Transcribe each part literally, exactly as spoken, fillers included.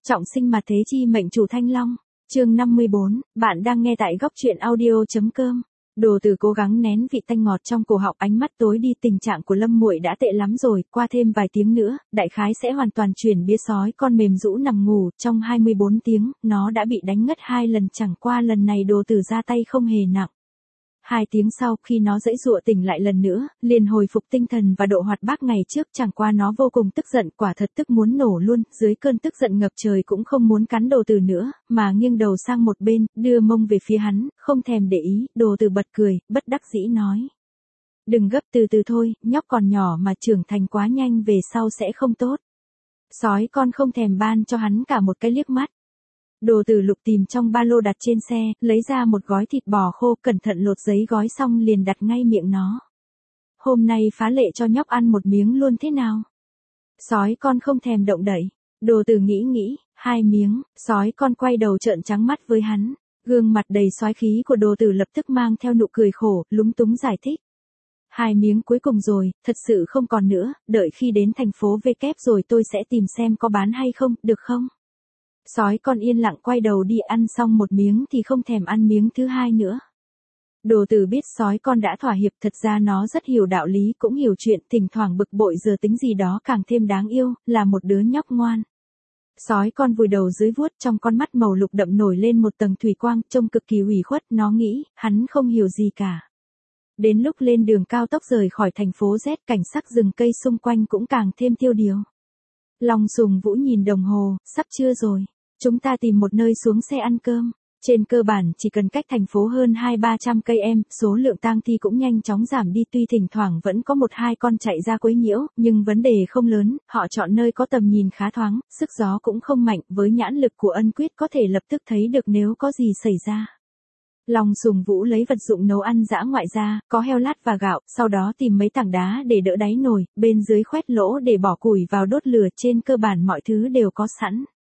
Trọng sinh mà thế chi mệnh chủ Thanh Long. Chương năm mươi bốn, bạn đang nghe tại góc truyện audio.com. Đồ Từ cố gắng nén vị tanh ngọt trong cổ họng, ánh mắt tối đi, tình trạng của Lâm Muội đã tệ lắm rồi, qua thêm vài tiếng nữa, đại khái sẽ hoàn toàn chuyển bía. Sói con mềm rũ nằm ngủ, trong hai mươi bốn tiếng, nó đã bị đánh ngất hai lần, chẳng qua lần này Đồ Từ ra tay không hề nặng. Hai tiếng sau, khi nó giãy giụa tỉnh lại lần nữa, liền hồi phục tinh thần và độ hoạt bát ngày trước, chẳng qua nó vô cùng tức giận, quả thật tức muốn nổ luôn, dưới cơn tức giận ngập trời cũng không muốn cắn Đồ Từ nữa, mà nghiêng đầu sang một bên, đưa mông về phía hắn, không thèm để ý. Đồ Từ bật cười, bất đắc dĩ nói: "Đừng gấp, từ từ thôi, nhóc còn nhỏ mà, trưởng thành quá nhanh về sau sẽ không tốt." Sói con không thèm ban cho hắn cả một cái liếc mắt. Đồ Từ lục tìm trong ba lô đặt trên xe, lấy ra một gói thịt bò khô, cẩn thận lột giấy gói xong liền đặt ngay miệng nó. "Hôm nay phá lệ cho nhóc ăn một miếng luôn thế nào?" Sói con không thèm động đậy. Đồ Từ nghĩ nghĩ, hai miếng. Sói con quay đầu trợn trắng mắt với hắn. Gương mặt đầy soái khí của Đồ Từ lập tức mang theo nụ cười khổ, lúng túng giải thích: "Hai miếng cuối cùng rồi, thật sự không còn nữa, đợi khi đến thành phố V kép rồi tôi sẽ tìm xem có bán hay không, được không?" Sói con yên lặng quay đầu đi, ăn xong một miếng thì không thèm ăn miếng thứ hai nữa. Đồ Từ biết sói con đã thỏa hiệp, thật ra nó rất hiểu đạo lý, cũng hiểu chuyện, thỉnh thoảng bực bội giờ tính gì đó càng thêm đáng yêu, là một đứa nhóc ngoan. Sói con vùi đầu dưới vuốt, trong con mắt màu lục đậm nổi lên một tầng thủy quang, trông cực kỳ ủy khuất, nó nghĩ, hắn không hiểu gì cả. Đến lúc lên đường cao tốc rời khỏi thành phố Z, cảnh sắc rừng cây xung quanh cũng càng thêm tiêu điều. Long Sùng Vũ nhìn đồng hồ, sắp trưa rồi. Chúng ta tìm một nơi xuống xe ăn cơm. Trên cơ bản chỉ cần cách thành phố hơn hai ba trăm cây em, số lượng tang thi cũng nhanh chóng giảm đi, tuy thỉnh thoảng vẫn có một hai con chạy ra quấy nhiễu, nhưng vấn đề không lớn, họ chọn nơi có tầm nhìn khá thoáng, sức gió cũng không mạnh, với nhãn lực của Ân Quyết có thể lập tức thấy được nếu có gì xảy ra. Long Sùng Vũ lấy vật dụng nấu ăn dã ngoại ra, có heo lát và gạo, sau đó tìm mấy tảng đá để đỡ đáy nồi, bên dưới khoét lỗ để bỏ củi vào đốt lửa, trên cơ bản mọi thứ đều có sẵn.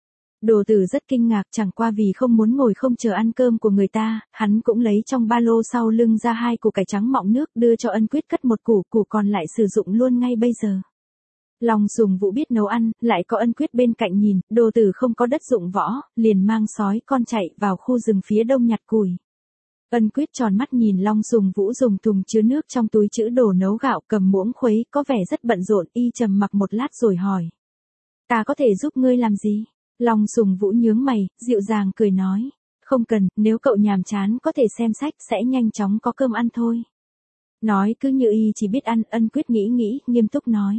Đồ Từ rất kinh ngạc, chẳng qua vì không muốn ngồi không chờ ăn cơm của người ta, hắn cũng lấy trong ba lô sau lưng ra hai củ cải trắng mọng nước, đưa cho Ân Quyết cất một củ, củ còn lại sử dụng luôn ngay bây giờ. Long Sùng Vũ biết nấu ăn, lại có Ân Quyết bên cạnh nhìn, Đồ Từ không có đất dụng võ, liền mang sói con chạy vào khu rừng phía đông nhặt củi. Ân Quyết tròn mắt nhìn Long Sùng Vũ dùng thùng chứa nước trong túi chữ đồ nấu gạo, cầm muỗng khuấy, có vẻ rất bận rộn, y trầm mặc một lát rồi hỏi: "Ta có thể giúp ngươi làm gì?" Long Sùng Vũ nhướng mày, dịu dàng cười nói: "Không cần, nếu cậu nhàm chán có thể xem sách, sẽ nhanh chóng có cơm ăn thôi." Nói cứ như y chỉ biết ăn. Ân Quyết nghĩ nghĩ, nghiêm túc nói: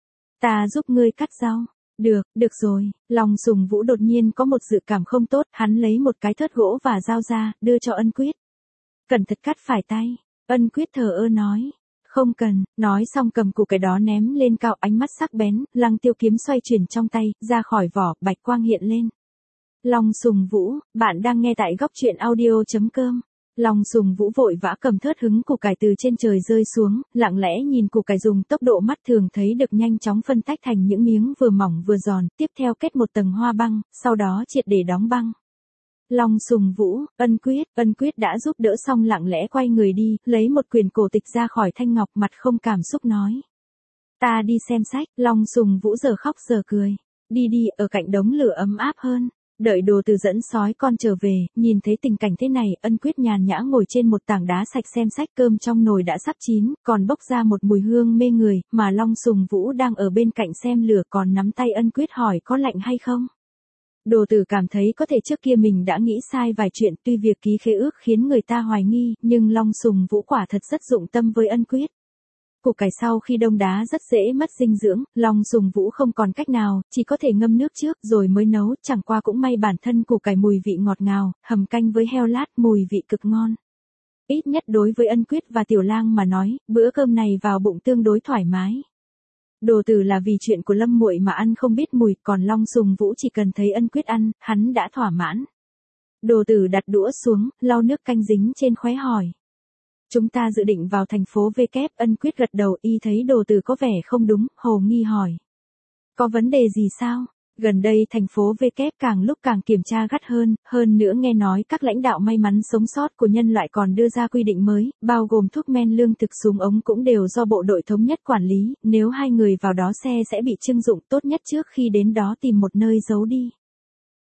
"Ta giúp ngươi cắt rau." "Được, được rồi." Long Sùng Vũ đột nhiên có một dự cảm không tốt, hắn lấy một cái thớt gỗ và dao ra, đưa cho Ân Quyết. "Cẩn thận cắt phải tay." Ân Quyết thờ ơ nói: "Không cần." Nói xong cầm củ cải đó ném lên cao, ánh mắt sắc bén, lăng tiêu kiếm xoay chuyển trong tay, ra khỏi vỏ, bạch quang hiện lên. Long Sùng Vũ, bạn đang nghe tại góc truyện audio.com. Long Sùng Vũ vội vã cầm thớt hứng củ cải từ trên trời rơi xuống, lặng lẽ nhìn củ cải dùng tốc độ mắt thường thấy được nhanh chóng phân tách thành những miếng vừa mỏng vừa giòn, tiếp theo kết một tầng hoa băng, sau đó triệt để đóng băng. Long Sùng Vũ, Ân Quyết, Ân Quyết đã giúp đỡ xong lặng lẽ quay người đi, lấy một quyển cổ tịch ra khỏi thanh ngọc, mặt không cảm xúc nói: "Ta đi xem sách." Long Sùng Vũ giờ khóc giờ cười. "Đi đi, ở cạnh đống lửa ấm áp hơn." Đợi Đồ Từ dẫn sói con trở về, nhìn thấy tình cảnh thế này, Ân Quyết nhàn nhã ngồi trên một tảng đá sạch xem sách, cơm trong nồi đã sắp chín, còn bốc ra một mùi hương mê người, mà Long Sùng Vũ đang ở bên cạnh xem lửa, còn nắm tay Ân Quyết hỏi có lạnh hay không. Đồ Từ cảm thấy có thể trước kia mình đã nghĩ sai vài chuyện, tuy việc ký khế ước khiến người ta hoài nghi, nhưng Long Sùng Vũ quả thật rất dụng tâm với Ân Quyết. Củ cải sau khi đông đá rất dễ mất dinh dưỡng, Long Sùng Vũ không còn cách nào, chỉ có thể ngâm nước trước rồi mới nấu, chẳng qua cũng may bản thân củ cải mùi vị ngọt ngào, hầm canh với heo lát mùi vị cực ngon. Ít nhất đối với Ân Quyết và Tiểu Lang mà nói, bữa cơm này vào bụng tương đối thoải mái. Đồ Từ là vì chuyện của Lâm Muội mà ăn không biết mùi, còn Long Sùng Vũ chỉ cần thấy Ân Quyết ăn, hắn đã thỏa mãn. Đồ Từ đặt đũa xuống, lau nước canh dính trên khóe hỏi: "Chúng ta dự định vào thành phố V kép." Ân Quyết gật đầu, y thấy Đồ Từ có vẻ không đúng, hồ nghi hỏi: "Có vấn đề gì sao?" Gần đây thành phố V kép càng lúc càng kiểm tra gắt hơn, hơn nữa nghe nói các lãnh đạo may mắn sống sót của nhân loại còn đưa ra quy định mới, bao gồm thuốc men, lương thực, súng ống cũng đều do bộ đội thống nhất quản lý, nếu hai người vào đó xe sẽ bị trưng dụng, tốt nhất trước khi đến đó tìm một nơi giấu đi.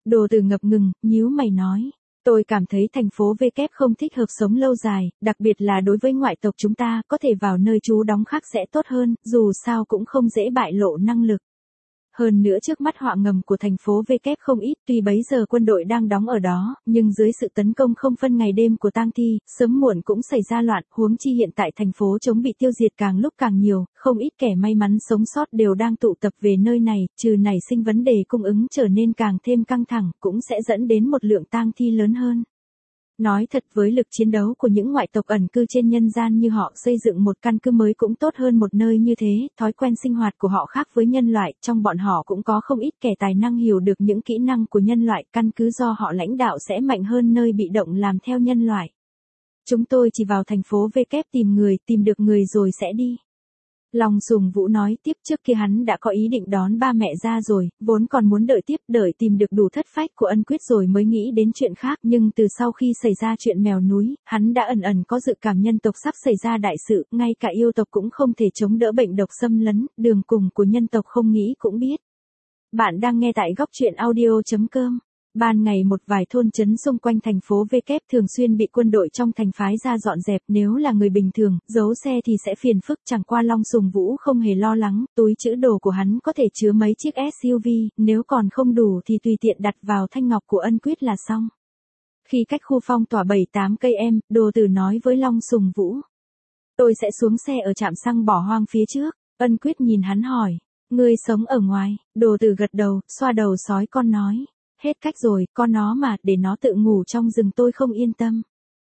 Đồ Từ ngập ngừng, nhíu mày nói. Tôi cảm thấy thành phố V kép không thích hợp sống lâu dài, đặc biệt là đối với ngoại tộc chúng ta, có thể vào nơi trú đóng khác sẽ tốt hơn, dù sao cũng không dễ bại lộ năng lực. Hơn nữa trước mắt họa ngầm của thành phố V kép không ít, tuy bấy giờ quân đội đang đóng ở đó, nhưng dưới sự tấn công không phân ngày đêm của tang thi, sớm muộn cũng xảy ra loạn, huống chi hiện tại thành phố chống bị tiêu diệt càng lúc càng nhiều, không ít kẻ may mắn sống sót đều đang tụ tập về nơi này, trừ nảy sinh vấn đề cung ứng trở nên càng thêm căng thẳng, cũng sẽ dẫn đến một lượng tang thi lớn hơn. Nói thật, với lực chiến đấu của những ngoại tộc ẩn cư trên nhân gian như họ, xây dựng một căn cứ mới cũng tốt hơn một nơi như thế, thói quen sinh hoạt của họ khác với nhân loại, trong bọn họ cũng có không ít kẻ tài năng hiểu được những kỹ năng của nhân loại, căn cứ do họ lãnh đạo sẽ mạnh hơn nơi bị động làm theo nhân loại. Chúng tôi chỉ vào thành phố V kép tìm người, tìm được người rồi sẽ đi. Long Sùng Vũ nói tiếp, trước kia hắn đã có ý định đón ba mẹ ra rồi, vốn còn muốn đợi tiếp, đợi tìm được đủ thất phách của Ân Quyết rồi mới nghĩ đến chuyện khác, nhưng từ sau khi xảy ra chuyện mèo núi, hắn đã ẩn ẩn có dự cảm nhân tộc sắp xảy ra đại sự, ngay cả yêu tộc cũng không thể chống đỡ bệnh độc xâm lấn, đường cùng của nhân tộc không nghĩ cũng biết. Bạn đang nghe tại góc truyện audio chấm com. Ban ngày một vài thôn trấn xung quanh thành phố V kép thường xuyên bị quân đội trong thành phái ra dọn dẹp, nếu là người bình thường, giấu xe thì sẽ phiền phức, chẳng qua Long Sùng Vũ không hề lo lắng, túi trữ đồ của hắn có thể chứa mấy chiếc ét u vê, nếu còn không đủ thì tùy tiện đặt vào thanh ngọc của Ân Quyết là xong. Khi cách khu phong tỏa bảy tám cây em, Đồ Từ nói với Long Sùng Vũ. Tôi sẽ xuống xe ở trạm xăng bỏ hoang phía trước. Ân Quyết nhìn hắn hỏi, ngươi sống ở ngoài? Đồ Từ gật đầu, xoa đầu sói con nói. Hết cách rồi, con nó mà, để nó tự ngủ trong rừng tôi không yên tâm.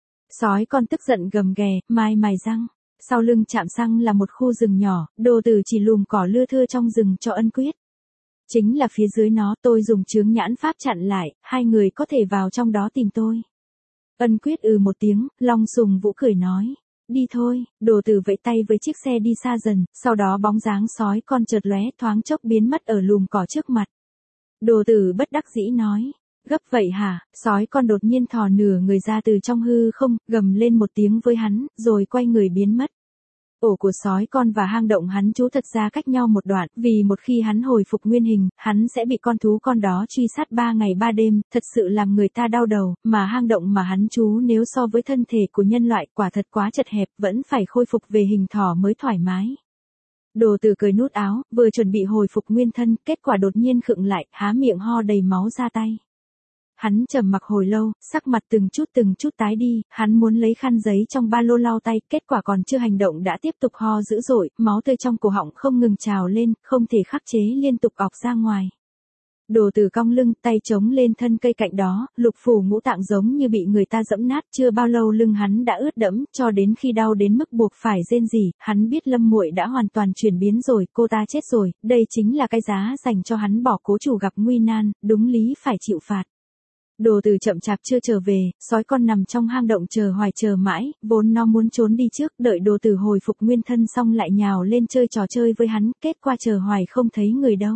Sói con tức giận gầm ghè, mai mài răng. Sau lưng trạm xăng là một khu rừng nhỏ, Đồ Từ chỉ lùm cỏ lưa thưa trong rừng cho Ân Quyết. Chính là phía dưới nó, tôi dùng chướng nhãn pháp chặn lại, hai người có thể vào trong đó tìm tôi. Ân Quyết ừ một tiếng, Long Sùng Vũ cười nói. Đi thôi. Đồ Từ vẫy tay với chiếc xe đi xa dần, sau đó bóng dáng sói con chợt lóe, thoáng chốc biến mất ở lùm cỏ trước mặt. Đồ Từ bất đắc dĩ nói, gấp vậy hả? Sói con đột nhiên thò nửa người ra từ trong hư không, gầm lên một tiếng với hắn, rồi quay người biến mất. Ổ của sói con và hang động hắn trú thật ra cách nhau một đoạn, vì một khi hắn hồi phục nguyên hình, hắn sẽ bị con thú con đó truy sát ba ngày ba đêm, thật sự làm người ta đau đầu, mà hang động mà hắn trú nếu so với thân thể của nhân loại quả thật quá chật hẹp, vẫn phải khôi phục về hình thỏ mới thoải mái. Đồ Từ cười nút áo, vừa chuẩn bị hồi phục nguyên thân, kết quả đột nhiên khựng lại, há miệng ho đầy máu ra tay. Hắn trầm mặc hồi lâu, sắc mặt từng chút từng chút tái đi, hắn muốn lấy khăn giấy trong ba lô lau tay, kết quả còn chưa hành động đã tiếp tục ho dữ dội, máu tươi trong cổ họng không ngừng trào lên, không thể khắc chế liên tục ọc ra ngoài. Đồ Từ cong lưng, tay chống lên thân cây cạnh đó, lục phủ ngũ tạng giống như bị người ta giẫm nát, chưa bao lâu lưng hắn đã ướt đẫm, cho đến khi đau đến mức buộc phải rên rỉ, hắn biết Lâm Muội đã hoàn toàn chuyển biến rồi, cô ta chết rồi, đây chính là cái giá dành cho hắn bỏ cố chủ gặp nguy nan, đúng lý phải chịu phạt. Đồ Từ chậm chạp chưa trở về, sói con nằm trong hang động chờ hoài chờ mãi, vốn nó muốn trốn đi trước, đợi Đồ Từ hồi phục nguyên thân xong lại nhào lên chơi trò chơi với hắn, kết quả chờ hoài không thấy người đâu.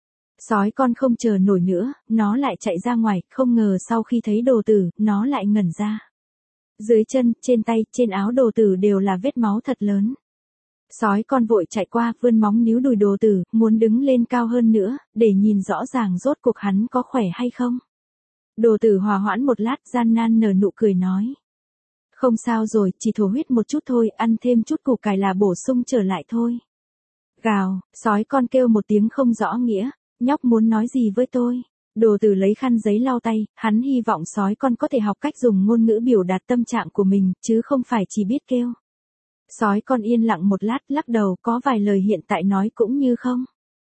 Sói con không chờ nổi nữa, nó lại chạy ra ngoài, không ngờ sau khi thấy Đồ Từ, nó lại ngẩn ra. Dưới chân, trên tay, trên áo Đồ Từ đều là vết máu thật lớn. Sói con vội chạy qua, vươn móng níu đùi Đồ Từ, muốn đứng lên cao hơn nữa, để nhìn rõ ràng rốt cuộc hắn có khỏe hay không. Đồ Từ hòa hoãn một lát, gian nan nở nụ cười nói. Không sao rồi, chỉ thổ huyết một chút thôi, ăn thêm chút củ cải là bổ sung trở lại thôi. Gào, sói con kêu một tiếng không rõ nghĩa. Nhóc muốn nói gì với tôi? Đồ Từ lấy khăn giấy lau tay, hắn hy vọng sói con có thể học cách dùng ngôn ngữ biểu đạt tâm trạng của mình, chứ không phải chỉ biết kêu. Sói con yên lặng một lát, lắc đầu, có vài lời hiện tại nói cũng như không.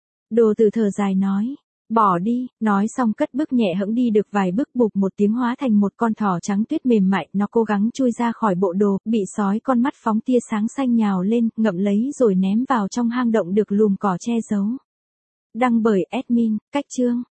Đồ Từ thở dài nói, bỏ đi, nói xong cất bước nhẹ hẫng đi được vài bước, bụp một tiếng hóa thành một con thỏ trắng tuyết mềm mại, nó cố gắng chui ra khỏi bộ đồ, bị sói con mắt phóng tia sáng xanh nhào lên, ngậm lấy rồi ném vào trong hang động được lùm cỏ che giấu. Đăng bởi admin, Cách Chương.